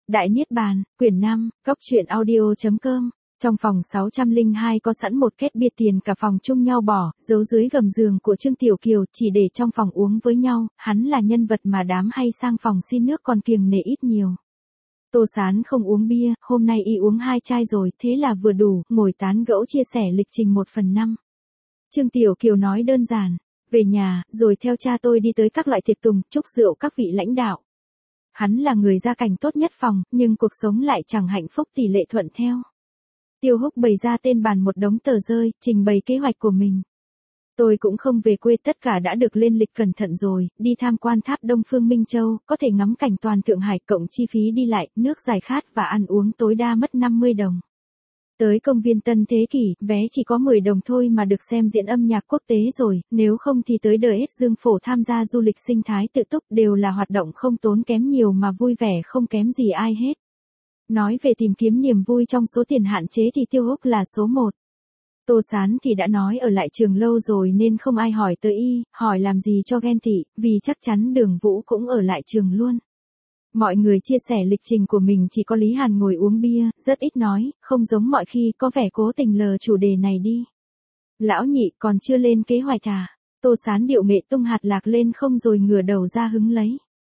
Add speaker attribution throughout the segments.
Speaker 1: Đại Niết Bàn, quyển 5, Cốc truyện audio.com. Trong phòng 602 có sẵn một két bia tiền cả phòng chung nhau bỏ, giấu dưới gầm giường của Trương Tiểu Kiều, chỉ để trong phòng uống với nhau, hắn là nhân vật mà đám hay sang phòng xin nước còn kiêng nể ít nhiều. Tô Sán không uống bia, hôm nay y uống 2 chai rồi, thế là vừa đủ, ngồi tán gẫu chia sẻ lịch trình 1/5. Trương Tiểu Kiều nói đơn giản, về nhà, rồi theo cha tôi đi tới các loại tiệc tùng, chúc rượu các vị lãnh đạo. Hắn là người gia cảnh tốt nhất phòng, nhưng cuộc sống lại chẳng hạnh phúc tỷ lệ thuận theo. Tiêu Húc bày ra tên bàn một đống tờ rơi, trình bày kế hoạch của mình. Tôi cũng không về quê, tất cả đã được lên lịch cẩn thận rồi, đi tham quan tháp Đông Phương Minh Châu, có thể ngắm cảnh toàn Thượng Hải, cộng chi phí đi lại, nước giải khát và ăn uống tối đa mất 50 đồng. Tới công viên Tân Thế Kỷ, vé chỉ có 10 đồng thôi mà được xem diễn âm nhạc quốc tế rồi, nếu không thì tới đời hết Dương Phổ tham gia du lịch sinh thái tự túc, đều là hoạt động không tốn kém nhiều mà vui vẻ không kém gì ai hết. Nói về tìm kiếm niềm vui trong số tiền hạn chế thì Tiêu Húc là số 1. Tô Sán thì đã nói ở lại trường lâu rồi nên không ai hỏi tới y, hỏi làm gì cho ghen tị, vì chắc chắn Đường Vũ cũng ở lại trường luôn. Mọi người chia sẻ lịch trình của mình, chỉ có Lý Hàn ngồi uống bia, rất ít nói, không giống mọi khi, có vẻ cố tình lờ chủ đề này đi. Lão Nhị còn chưa lên kế hoạch à? Tô Sán điệu nghệ tung hạt lạc lên không rồi ngửa đầu ra hứng lấy.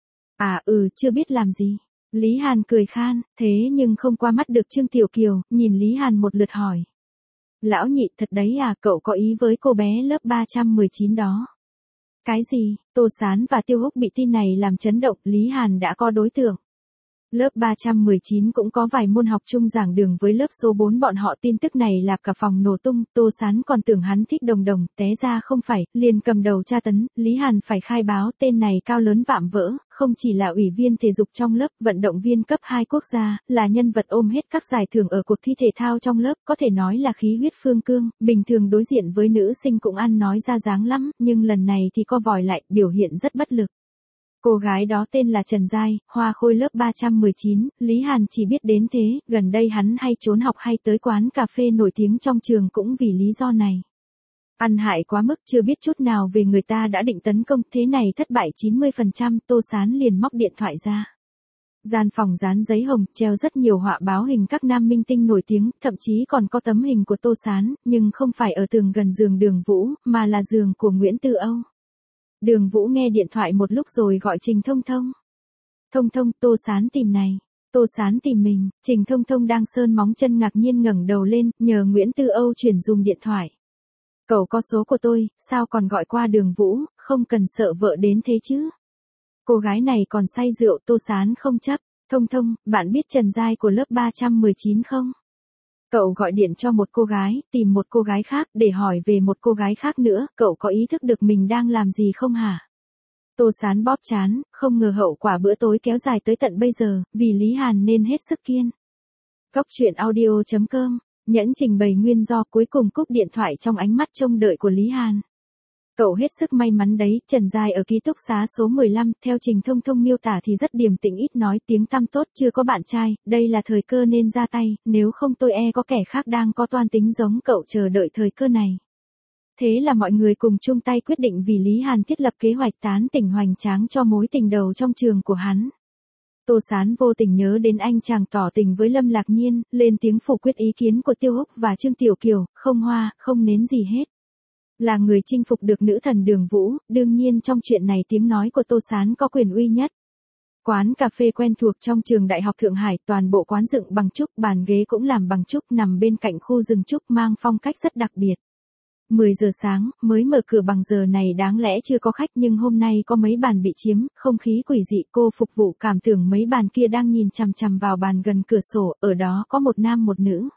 Speaker 1: Chưa biết làm gì. Lý Hàn cười khan, thế nhưng không qua mắt được Trương Tiểu Kiều, nhìn Lý Hàn một lượt hỏi. Lão Nhị, thật đấy à, cậu có ý với cô bé lớp 319 đó? Cái gì? Tô Sán và Tiêu Húc bị tin này làm chấn động, Lý Hàn đã có đối tượng. Lớp 319 cũng có vài môn học chung giảng đường với lớp số 4 bọn họ, tin tức này là cả phòng nổ tung, Tô Sán còn tưởng hắn thích Đồng Đồng, té ra không phải, liền cầm đầu tra tấn, Lý Hàn phải khai báo, tên này cao lớn vạm vỡ, không chỉ là ủy viên thể dục trong lớp, vận động viên cấp 2 quốc gia, là nhân vật ôm hết các giải thưởng ở cuộc thi thể thao trong lớp, có thể nói là khí huyết phương cương, bình thường đối diện với nữ sinh cũng ăn nói ra dáng lắm, nhưng lần này thì co vòi lại, biểu hiện rất bất lực. Cô gái đó tên là Trần Giai, hoa khôi lớp 319, Lý Hàn chỉ biết đến thế, gần đây hắn hay trốn học hay tới quán cà phê nổi tiếng trong trường cũng vì lý do này. Ăn hại quá mức, chưa biết chút nào về người ta đã định tấn công, thế này thất bại 90%, Tô Sán liền móc điện thoại ra. Gian phòng dán giấy hồng, treo rất nhiều họa báo hình các nam minh tinh nổi tiếng, thậm chí còn có tấm hình của Tô Sán, nhưng không phải ở tường gần giường Đường Vũ, mà là giường của Nguyễn Tư Âu. Đường Vũ nghe điện thoại một lúc rồi gọi Trình Thông Thông. Thông Thông, Tô Sán tìm này. Tô Sán tìm mình, Trình Thông Thông đang sơn móng chân ngạc nhiên ngẩng đầu lên, nhờ Nguyễn Tư Âu chuyển dùm điện thoại. Cậu có số của tôi, sao còn gọi qua Đường Vũ, không cần sợ vợ đến thế chứ. Cô gái này còn say rượu, Tô Sán không chấp. Thông Thông, bạn biết Trần Giai của lớp 319 không? Cậu gọi điện cho một cô gái, tìm một cô gái khác, để hỏi về một cô gái khác nữa, cậu có ý thức được mình đang làm gì không hả? Tô Sán bóp trán, không ngờ hậu quả bữa tối kéo dài tới tận bây giờ, vì Lý Hàn nên hết sức kiên. Cốc truyện audio.com, nhẫn trình bày nguyên do, cuối cùng cúp điện thoại trong ánh mắt trông đợi của Lý Hàn. Cậu hết sức may mắn đấy, Trần Giai ở ký túc xá số 15, theo Trình Thông Thông miêu tả thì rất điềm tĩnh, ít nói, tiếng tăm tốt, chưa có bạn trai, đây là thời cơ nên ra tay, nếu không tôi có kẻ khác đang có toan tính giống cậu chờ đợi thời cơ này. Thế là mọi người cùng chung tay quyết định vì Lý Hàn thiết lập kế hoạch tán tỉnh hoành tráng cho mối tình đầu trong trường của hắn. Tô Sán vô tình nhớ đến anh chàng tỏ tình với Lâm Lạc Nhiên, lên tiếng phủ quyết ý kiến của Tiêu Húc và Trương Tiểu Kiều, không hoa, không nến gì hết. Là người chinh phục được nữ thần Đường Vũ, đương nhiên trong chuyện này tiếng nói của Tô Sán có quyền uy nhất. Quán cà phê quen thuộc trong trường Đại học Thượng Hải, toàn bộ quán dựng bằng trúc, bàn ghế cũng làm bằng trúc, nằm bên cạnh khu rừng trúc, mang phong cách rất đặc biệt. 10 giờ sáng, mới mở cửa, bằng giờ này đáng lẽ chưa có khách, nhưng hôm nay có mấy bàn bị chiếm, không khí quỷ dị, cô phục vụ cảm tưởng mấy bàn kia đang nhìn chằm chằm vào bàn gần cửa sổ, ở đó có một nam một nữ.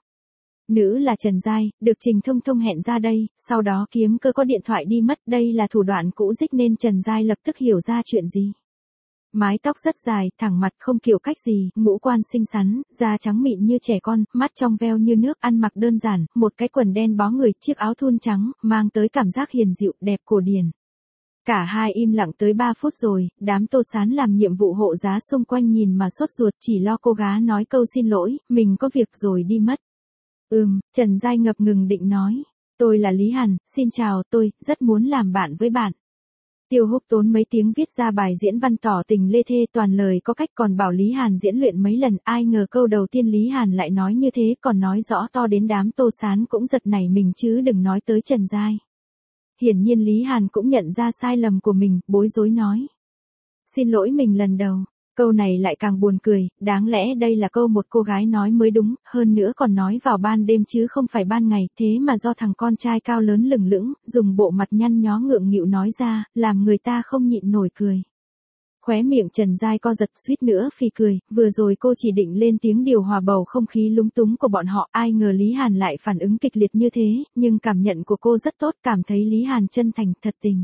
Speaker 1: Nữ là Trần Giai, được Trình Thông Thông hẹn ra đây, sau đó kiếm cơ có điện thoại đi mất, đây là thủ đoạn cũ dích nên Trần Giai lập tức hiểu ra chuyện gì. Mái tóc rất dài, thẳng mặt không kiểu cách gì, ngũ quan xinh xắn, da trắng mịn như trẻ con, mắt trong veo như nước, ăn mặc đơn giản, một cái quần đen bó người, chiếc áo thun trắng, mang tới cảm giác hiền dịu, đẹp cổ điển. Cả hai im lặng tới 3 phút rồi, đám Tô Sán làm nhiệm vụ hộ giá xung quanh nhìn mà sốt ruột, chỉ lo cô gái nói câu xin lỗi, mình có việc rồi đi mất. Trần Giai ngập ngừng định nói. Tôi là Lý Hàn, xin chào, tôi rất muốn làm bạn với bạn. Tiêu Húc tốn mấy tiếng viết ra bài diễn văn tỏ tình lê thê toàn lời có cách, còn bảo Lý Hàn diễn luyện mấy lần, ai ngờ câu đầu tiên Lý Hàn lại nói như thế, còn nói rõ to đến đám Tô Sán cũng giật nảy mình chứ đừng nói tới Trần Giai. Hiển nhiên Lý Hàn cũng nhận ra sai lầm của mình, bối rối nói. Xin lỗi mình lần đầu. Câu này lại càng buồn cười, đáng lẽ đây là câu một cô gái nói mới đúng, hơn nữa còn nói vào ban đêm chứ không phải ban ngày, thế mà do thằng con trai cao lớn lửng lững, dùng bộ mặt nhăn nhó ngượng nghịu nói ra, làm người ta không nhịn nổi cười. Khóe miệng Trần Giai co giật suýt nữa phì cười, vừa rồi cô chỉ định lên tiếng điều hòa bầu không khí lúng túng của bọn họ, ai ngờ Lý Hàn lại phản ứng kịch liệt như thế, nhưng cảm nhận của cô rất tốt, cảm thấy Lý Hàn chân thành, thật tình.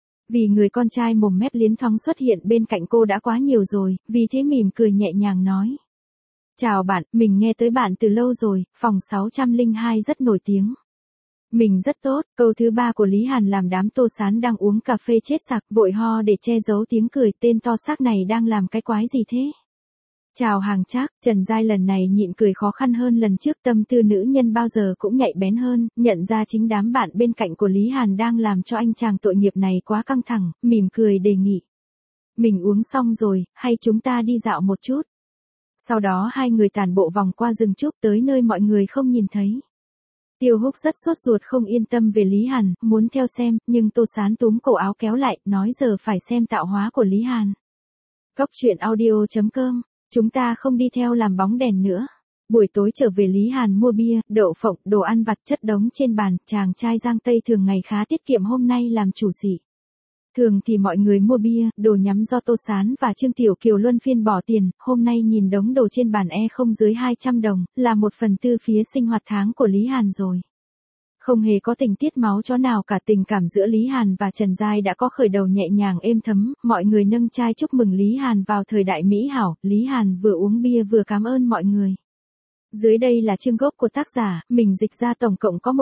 Speaker 1: Vì người con trai mồm mép liến thoáng xuất hiện bên cạnh cô đã quá nhiều rồi, vì thế mỉm cười nhẹ nhàng nói. Chào bạn, mình nghe tới bạn từ lâu rồi, phòng 602 rất nổi tiếng. Mình rất tốt, câu thứ ba của Lý Hàn làm đám Tô Sán đang uống cà phê chết sặc, vội ho để che giấu tiếng cười, tên to xác này đang làm cái quái gì thế? Chào hàng Trác, Trần Giai lần này nhịn cười khó khăn hơn lần trước, tâm tư nữ nhân bao giờ cũng nhạy bén hơn, nhận ra chính đám bạn bên cạnh của Lý Hàn đang làm cho anh chàng tội nghiệp này quá căng thẳng, mỉm cười đề nghị. Mình uống xong rồi, hay chúng ta đi dạo một chút. Sau đó hai người tản bộ vòng qua rừng trúc tới nơi mọi người không nhìn thấy. Tiêu Húc rất sốt ruột không yên tâm về Lý Hàn, muốn theo xem, nhưng Tô Sán túm cổ áo kéo lại, nói giờ phải xem tạo hóa của Lý Hàn. Góc truyện audio.com. Chúng ta không đi theo làm bóng đèn nữa. Buổi tối trở về Lý Hàn mua bia, đậu phộng, đồ ăn vặt chất đống trên bàn, chàng trai Giang Tây thường ngày khá tiết kiệm hôm nay làm chủ sĩ. Thường thì mọi người mua bia, đồ nhắm do Tô Sán và Trương Tiểu Kiều luân phiên bỏ tiền, hôm nay nhìn đống đồ trên bàn không dưới 200 đồng, là 1/4 phía sinh hoạt tháng của Lý Hàn rồi. Không hề có tình tiết máu chó nào cả, tình cảm giữa Lý Hàn và Trần Giai đã có khởi đầu nhẹ nhàng êm thấm, mọi người nâng chai chúc mừng Lý Hàn vào thời đại mỹ hảo, Lý Hàn vừa uống bia vừa cảm ơn mọi người. Dưới đây là chương gốc của tác giả, mình dịch ra tổng cộng có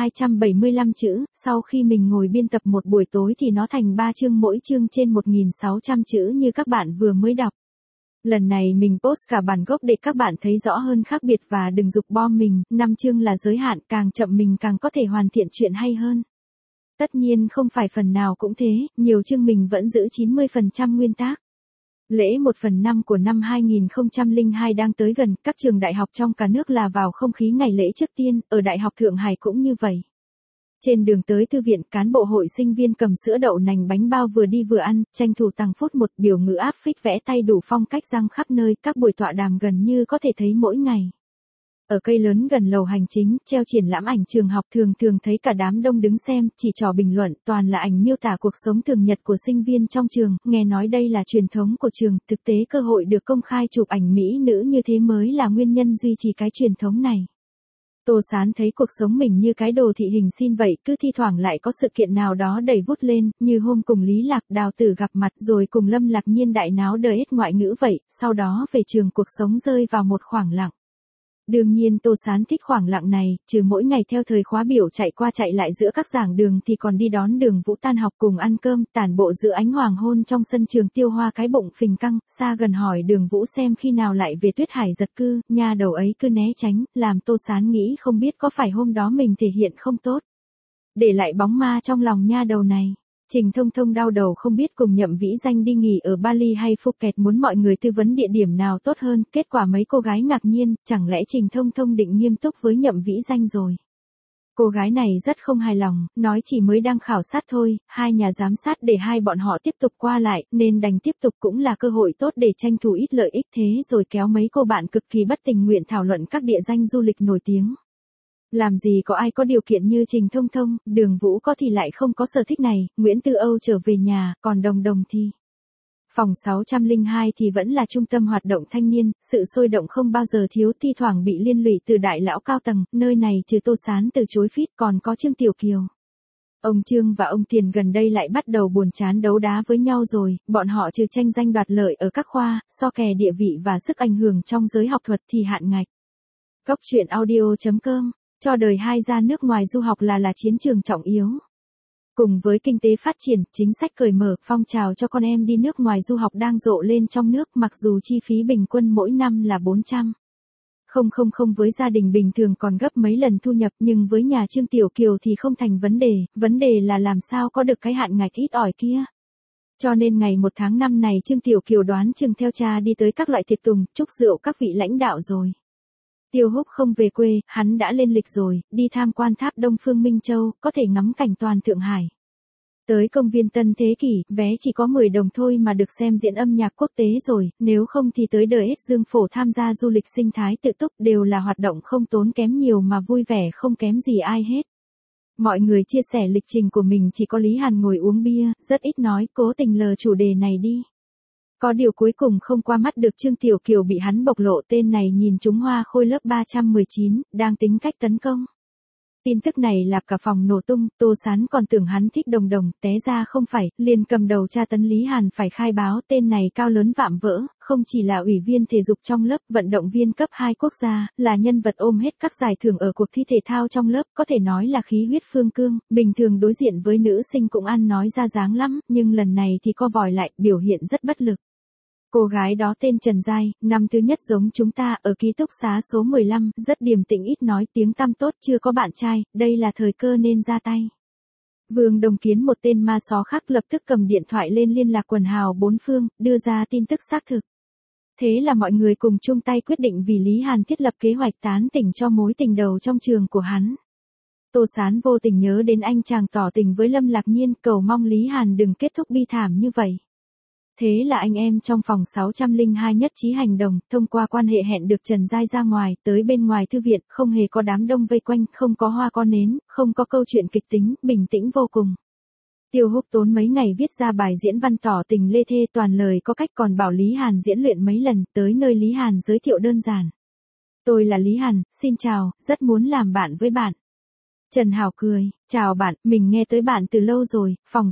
Speaker 1: 1275 chữ, sau khi mình ngồi biên tập một buổi tối thì nó thành 3 chương, mỗi chương trên 1600 chữ như các bạn vừa mới đọc. Lần này mình post cả bản gốc để các bạn thấy rõ hơn khác biệt và đừng giục bom mình, 5 chương là giới hạn, càng chậm mình càng có thể hoàn thiện chuyện hay hơn. Tất nhiên không phải phần nào cũng thế, nhiều chương mình vẫn giữ 90% nguyên tác. Lễ 1/5 của năm 2002 đang tới gần, các trường đại học trong cả nước là vào không khí ngày lễ trước tiên, ở Đại học Thượng Hải cũng như vậy. Trên đường tới thư viện, cán bộ hội sinh viên cầm sữa đậu nành bánh bao vừa đi vừa ăn, tranh thủ tăng phút một, biểu ngữ áp phích vẽ tay đủ phong cách răng khắp nơi, các buổi tọa đàm gần như có thể thấy mỗi ngày. Ở cây lớn gần lầu hành chính, treo triển lãm ảnh trường học, thường thấy cả đám đông đứng xem, chỉ trò bình luận, toàn là ảnh miêu tả cuộc sống thường nhật của sinh viên trong trường, nghe nói đây là truyền thống của trường, thực tế cơ hội được công khai chụp ảnh mỹ nữ như thế mới là nguyên nhân duy trì cái truyền thống này. Tô Sán thấy cuộc sống mình như cái đồ thị hình xin vậy, cứ thi thoảng lại có sự kiện nào đó đẩy vút lên, như hôm cùng Lý Lạc Đào Tử gặp mặt, rồi cùng Lâm Lạc Nhiên đại náo đời hết ngoại ngữ vậy, sau đó về trường cuộc sống rơi vào một khoảng lặng. Đương nhiên Tô Sán thích khoảng lặng này, trừ mỗi ngày theo thời khóa biểu chạy qua chạy lại giữa các giảng đường thì còn đi đón Đường Vũ tan học cùng ăn cơm, tản bộ giữa ánh hoàng hôn trong sân trường, tiêu hoa cái bụng phình căng, xa gần hỏi Đường Vũ xem khi nào lại về Tuyết Hải giật cư, nha đầu ấy cứ né tránh, làm Tô Sán nghĩ không biết có phải hôm đó mình thể hiện không tốt. Để lại bóng ma trong lòng nha đầu này. Trình Thông Thông đau đầu không biết cùng Nhậm Vĩ Danh đi nghỉ ở Bali hay Phuket, muốn mọi người tư vấn địa điểm nào tốt hơn, kết quả mấy cô gái ngạc nhiên, chẳng lẽ Trình Thông Thông định nghiêm túc với Nhậm Vĩ Danh rồi. Cô gái này rất không hài lòng, nói chỉ mới đang khảo sát thôi, hai nhà giám sát để hai bọn họ tiếp tục qua lại, nên đành tiếp tục, cũng là cơ hội tốt để tranh thủ ít lợi ích, thế rồi kéo mấy cô bạn cực kỳ bất tình nguyện thảo luận các địa danh du lịch nổi tiếng. Làm gì có ai có điều kiện như Trình Thông Thông, Đường Vũ có thì lại không có sở thích này, Nguyễn Tư Âu trở về nhà, còn Đồng Đồng thì. Phòng 602 thì vẫn là trung tâm hoạt động thanh niên, sự sôi động không bao giờ thiếu, thi thoảng bị liên lụy từ đại lão cao tầng, nơi này trừ Tô Sán từ chối phít còn có Trương Tiểu Kiều. Ông Trương và ông Tiền gần đây lại bắt đầu buồn chán đấu đá với nhau rồi, bọn họ trừ tranh danh đoạt lợi ở các khoa, so kè địa vị và sức ảnh hưởng trong giới học thuật thì hạn ngạch. Góc truyện audio.com. Cho đời hai ra nước ngoài du học là chiến trường trọng yếu. Cùng với kinh tế phát triển, chính sách cởi mở, phong trào cho con em đi nước ngoài du học đang rộ lên trong nước, mặc dù chi phí bình quân mỗi năm là 400.000 với gia đình bình thường còn gấp mấy lần thu nhập, nhưng với nhà Trương Tiểu Kiều thì không thành vấn đề là làm sao có được cái hạn ngạch ít ỏi kia. Cho nên ngày 1 tháng 5 này Trương Tiểu Kiều đoán chừng theo cha đi tới các loại tiệc tùng, chúc rượu các vị lãnh đạo rồi. Tiêu Húc không về quê, hắn đã lên lịch rồi, đi tham quan tháp Đông Phương Minh Châu, có thể ngắm cảnh toàn Thượng Hải. Tới công viên Tân Thế Kỷ, vé chỉ có 10 đồng thôi mà được xem diễn âm nhạc quốc tế rồi, nếu không thì tới đời hết Dương Phổ tham gia du lịch sinh thái tự túc đều là hoạt động không tốn kém nhiều mà vui vẻ không kém gì ai hết. Mọi người chia sẻ lịch trình của mình, chỉ có Lý Hàn ngồi uống bia, rất ít nói, cố tình lờ chủ đề này đi. Có điều cuối cùng không qua mắt được Trương Tiểu Kiều bị hắn bộc lộ tên này nhìn trúng hoa khôi lớp 319, đang tính cách tấn công. Tin tức này lạp cả phòng nổ tung, Tô Sán còn tưởng hắn thích Đồng Đồng, té ra không phải, liền cầm đầu tra tấn Lý Hàn phải khai báo tên này cao lớn vạm vỡ, không chỉ là ủy viên thể dục trong lớp, vận động viên cấp 2 quốc gia, là nhân vật ôm hết các giải thưởng ở cuộc thi thể thao trong lớp, có thể nói là khí huyết phương cương, bình thường đối diện với nữ sinh cũng ăn nói ra dáng lắm, nhưng lần này thì co vòi lại, biểu hiện rất bất lực. Cô gái đó tên Trần Giai, năm thứ nhất giống chúng ta ở ký túc xá số 15, rất điềm tĩnh ít nói, tiếng tăm tốt, chưa có bạn trai, đây là thời cơ nên ra tay. Vương Đồng Kiến một tên ma só khác lập tức cầm điện thoại lên liên lạc quần hào bốn phương, đưa ra tin tức xác thực. Thế là mọi người cùng chung tay quyết định vì Lý Hàn thiết lập kế hoạch tán tỉnh cho mối tình đầu trong trường của hắn. Tô Sán vô tình nhớ đến anh chàng tỏ tình với Lâm Lạc Nhiên, cầu mong Lý Hàn đừng kết thúc bi thảm như vậy. Thế là anh em trong phòng 602 nhất trí hành động, thông qua quan hệ hẹn được Trần Giai ra ngoài, tới bên ngoài thư viện, không hề có đám đông vây quanh, không có hoa con nến, không có câu chuyện kịch tính, bình tĩnh vô cùng. Tiêu Húc tốn mấy ngày viết ra bài diễn văn tỏ tình lê thê, toàn lời có cách, còn bảo Lý Hàn diễn luyện mấy lần, tới nơi Lý Hàn giới thiệu đơn giản. Tôi là Lý Hàn, xin chào, rất muốn làm bạn với bạn. Trần Hảo cười, chào bạn, mình nghe tới bạn từ lâu rồi, phòng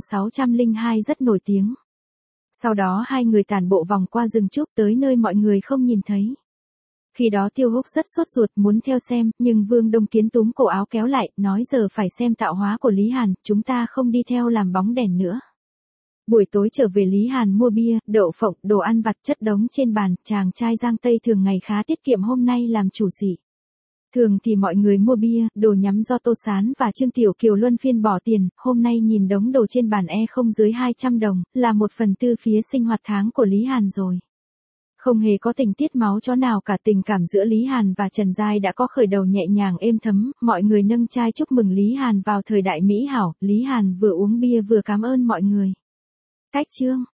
Speaker 1: 602 rất nổi tiếng. Sau đó hai người tản bộ vòng qua rừng trúc tới nơi mọi người không nhìn thấy. Khi đó Tiêu Húc rất sốt ruột muốn theo xem, nhưng Vương Đông Kiến túm cổ áo kéo lại, nói giờ phải xem tạo hóa của Lý Hàn, chúng ta không đi theo làm bóng đèn nữa. Buổi tối trở về Lý Hàn mua bia, đậu phộng, đồ ăn vặt chất đống trên bàn, chàng trai Giang Tây thường ngày khá tiết kiệm hôm nay làm chủ sĩ. Thường thì mọi người mua bia, đồ nhắm do Tô Sán và Trương Tiểu Kiều luân phiên bỏ tiền, hôm nay nhìn đống đồ trên bàn không dưới 200 đồng, là 1/4 phía sinh hoạt tháng của Lý Hàn rồi. Không hề có tình tiết máu chó nào cả, tình cảm giữa Lý Hàn và Trần Giai đã có khởi đầu nhẹ nhàng êm thấm, mọi người nâng chai chúc mừng Lý Hàn vào thời đại mỹ hảo, Lý Hàn vừa uống bia vừa cảm ơn mọi người. Cách chương